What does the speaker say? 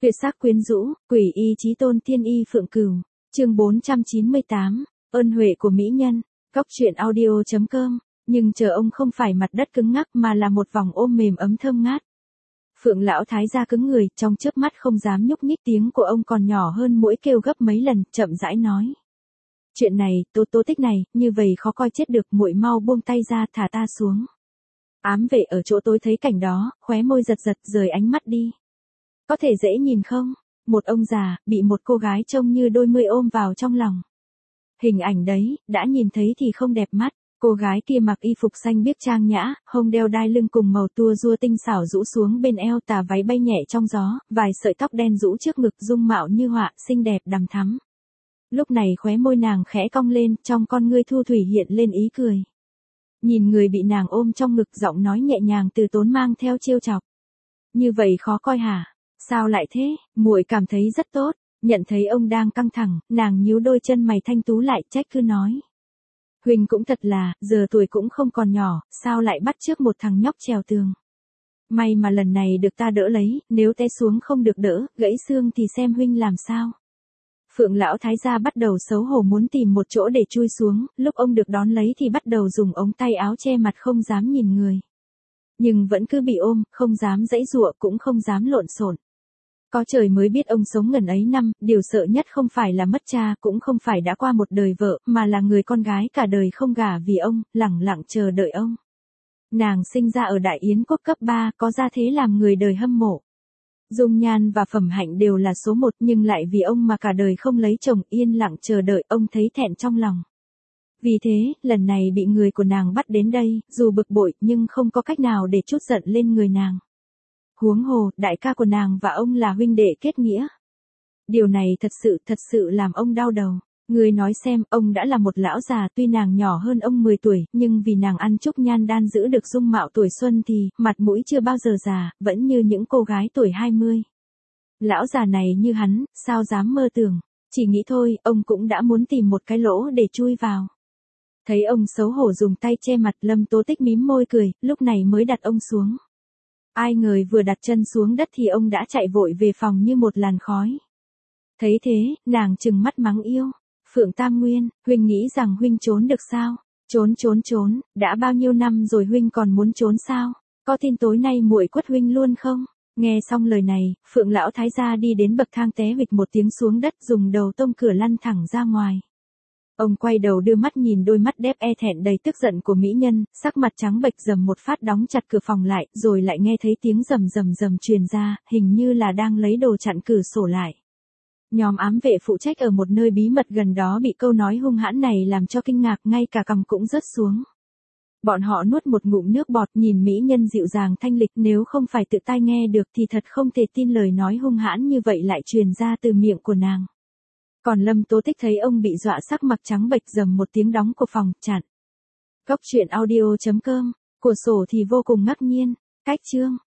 Tuyệt sắc quyến rũ, quỷ y chí tôn thiên y phượng cửu. Chương 498, ơn huệ của mỹ nhân. Góc truyện audio.com. Nhưng chờ ông không phải mặt đất cứng ngắc mà là một vòng ôm mềm ấm thơm ngát. Phượng lão thái gia cứng người, trong chớp mắt không dám nhúc nhích, tiếng của ông còn nhỏ hơn mũi kêu gấp mấy lần, chậm rãi nói. Chuyện này, Tô Tích này, như vậy khó coi chết được, muội mau buông tay ra, thả ta xuống. Ám vệ ở chỗ tối thấy cảnh đó, khóe môi giật giật, rời ánh mắt đi. Có thể dễ nhìn không? Một ông già, bị một cô gái trông như đôi mươi ôm vào trong lòng. Hình ảnh đấy, đã nhìn thấy thì không đẹp mắt. Cô gái kia mặc y phục xanh biếc trang nhã, hông đeo đai lưng cùng màu tua rua tinh xảo rũ xuống bên eo, tà váy bay nhẹ trong gió, vài sợi tóc đen rũ trước ngực, dung mạo như họa, xinh đẹp đằm thắm. Lúc này khóe môi nàng khẽ cong lên, trong con ngươi thu thủy hiện lên ý cười. Nhìn người bị nàng ôm trong ngực, giọng nói nhẹ nhàng từ tốn mang theo trêu chọc. Như vậy khó coi hả? Sao lại thế? Muội cảm thấy rất tốt. Nhận thấy ông đang căng thẳng, nàng nhíu đôi chân mày thanh tú lại, trách cứ nói. Huynh cũng thật là, giờ tuổi cũng không còn nhỏ, sao lại bắt chước một thằng nhóc trèo tường. May mà lần này được ta đỡ lấy, nếu té xuống không được đỡ, gãy xương thì xem huynh làm sao. Phượng lão thái gia bắt đầu xấu hổ muốn tìm một chỗ để chui xuống, lúc ông được đón lấy thì bắt đầu dùng ống tay áo che mặt không dám nhìn người. Nhưng vẫn cứ bị ôm, không dám giãy giụa cũng không dám lộn xộn. Có trời mới biết ông sống ngần ấy năm, điều sợ nhất không phải là mất cha, cũng không phải đã qua một đời vợ, mà là người con gái cả đời không gả vì ông, lẳng lặng chờ đợi ông. Nàng sinh ra ở Đại Yến quốc cấp 3, có gia thế làm người đời hâm mộ. Dung nhan và phẩm hạnh đều là số 1, nhưng lại vì ông mà cả đời không lấy chồng, yên lặng chờ đợi, ông thấy thẹn trong lòng. Vì thế, lần này bị người của nàng bắt đến đây, dù bực bội nhưng không có cách nào để trút giận lên người nàng. Huống hồ, đại ca của nàng và ông là huynh đệ kết nghĩa. Điều này thật sự làm ông đau đầu. Người nói xem, ông đã là một lão già, tuy nàng nhỏ hơn ông 10 tuổi, nhưng vì nàng ăn chúc nhan đan giữ được dung mạo tuổi xuân thì, mặt mũi chưa bao giờ già, vẫn như những cô gái tuổi 20. Lão già này như hắn, sao dám mơ tưởng, chỉ nghĩ thôi, ông cũng đã muốn tìm một cái lỗ để chui vào. Thấy ông xấu hổ dùng tay che mặt, Lâm Tố Tích mím môi cười, lúc này mới đặt ông xuống. Ai ngờ vừa đặt chân xuống đất thì ông đã chạy vội về phòng như một làn khói. Thấy thế, nàng trừng mắt mắng yêu. Phượng Tam Nguyên, huynh nghĩ rằng huynh trốn được sao? Trốn, đã bao nhiêu năm rồi huynh còn muốn trốn sao? Có tin tối nay muội quất huynh luôn không? Nghe xong lời này, Phượng lão thái gia đi đến bậc thang té huỵch một tiếng xuống đất, dùng đầu tông cửa lăn thẳng ra ngoài. Ông quay đầu đưa mắt nhìn đôi mắt đép e thẹn đầy tức giận của mỹ nhân, sắc mặt trắng bệch, rầm một phát đóng chặt cửa phòng lại, rồi lại nghe thấy tiếng rầm truyền ra, hình như là đang lấy đồ chặn cửa sổ lại. Nhóm ám vệ phụ trách ở một nơi bí mật gần đó bị câu nói hung hãn này làm cho kinh ngạc, ngay cả cằm cũng rớt xuống. Bọn họ nuốt một ngụm nước bọt, nhìn mỹ nhân dịu dàng thanh lịch, nếu không phải tự tai nghe được thì thật không thể tin lời nói hung hãn như vậy lại truyền ra từ miệng của nàng. Còn Lâm Tố Tích thấy ông bị dọa sắc mặt trắng bệch, rầm một tiếng đóng cửa phòng, chặn. Góc truyện audio.com, của sổ thì vô cùng ngạc nhiên. Cách chương.